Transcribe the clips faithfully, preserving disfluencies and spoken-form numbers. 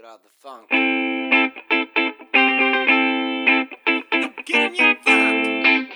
out the funk. Get in your funk.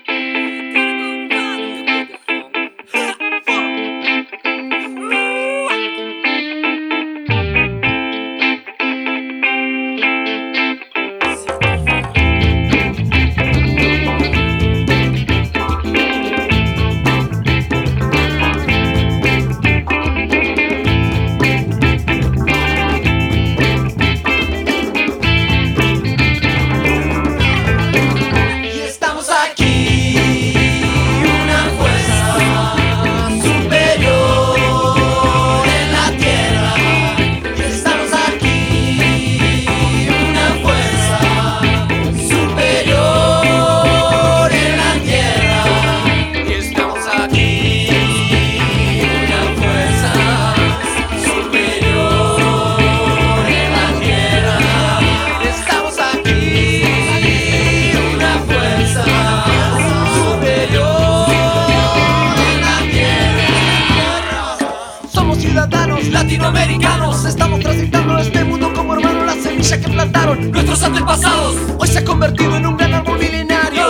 Latinoamericanos, estamos transitando este mundo como hermanos. La semilla que plantaron nuestros antepasados hoy se ha convertido en un gran árbol milenario.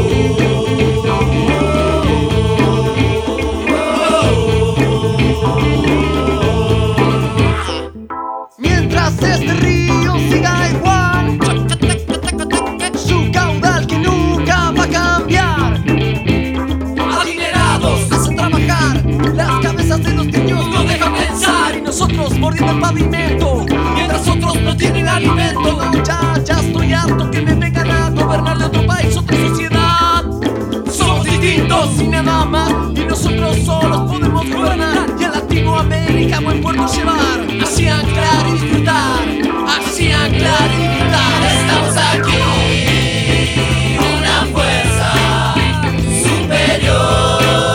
Mientras este río siga igual, su caudal que nunca va a cambiar. Adinerados hacen trabajar las cabezas de los niños, no dejan pensar. Nosotros mordiendo el pavimento, mientras otros no tienen alimento. Ya, ya estoy harto que me vengan a gobernar de otro país, otra sociedad. Somos distintos y nada más, y nosotros solos podemos gobernar y a Latinoamérica a buen puerto llevar. Así anclar y disfrutar, así anclar y disfrutar. Estamos aquí, una fuerza superior.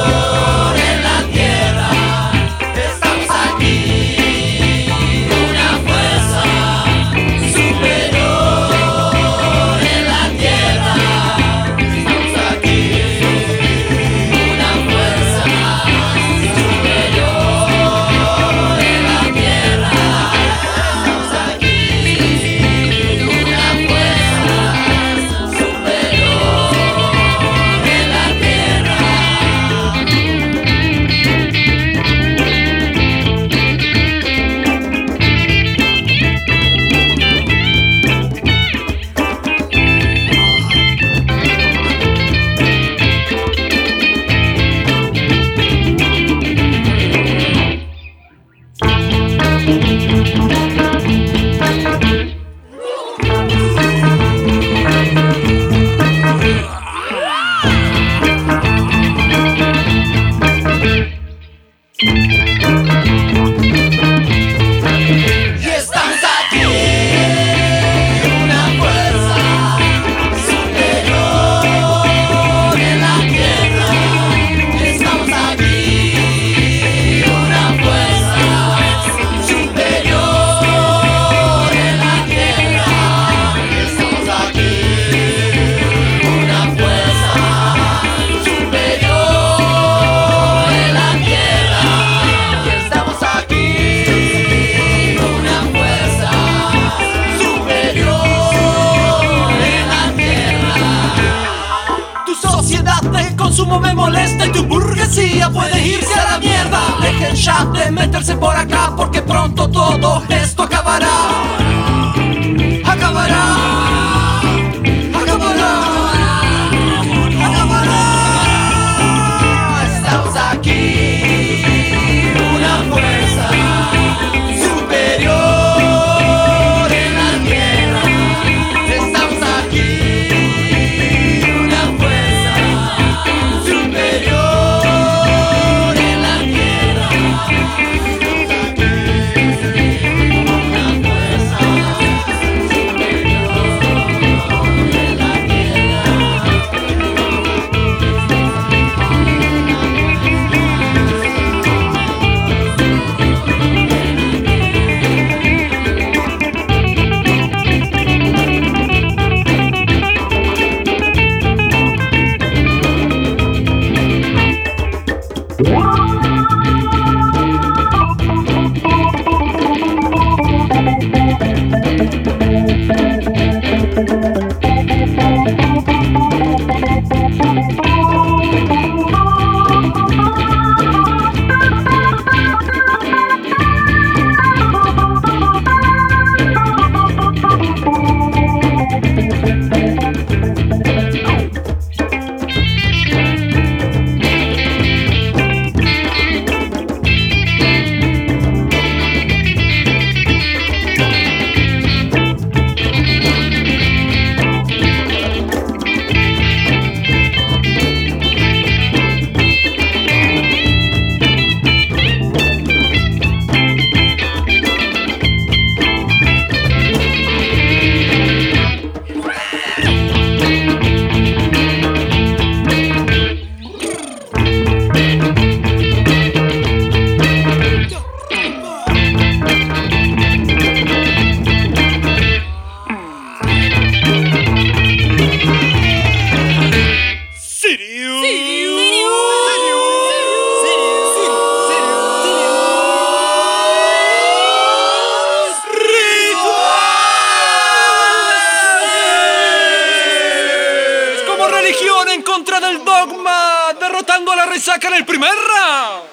Me molesta y tu burguesía puede irse a la mierda. Dejen ya de meterse por acá porque pronto todo esto acabará. Acabará. Acabará. Acabará. Estamos aquí, una fuerza superior. Una contra del dogma, derrotando a la resaca en el primer round.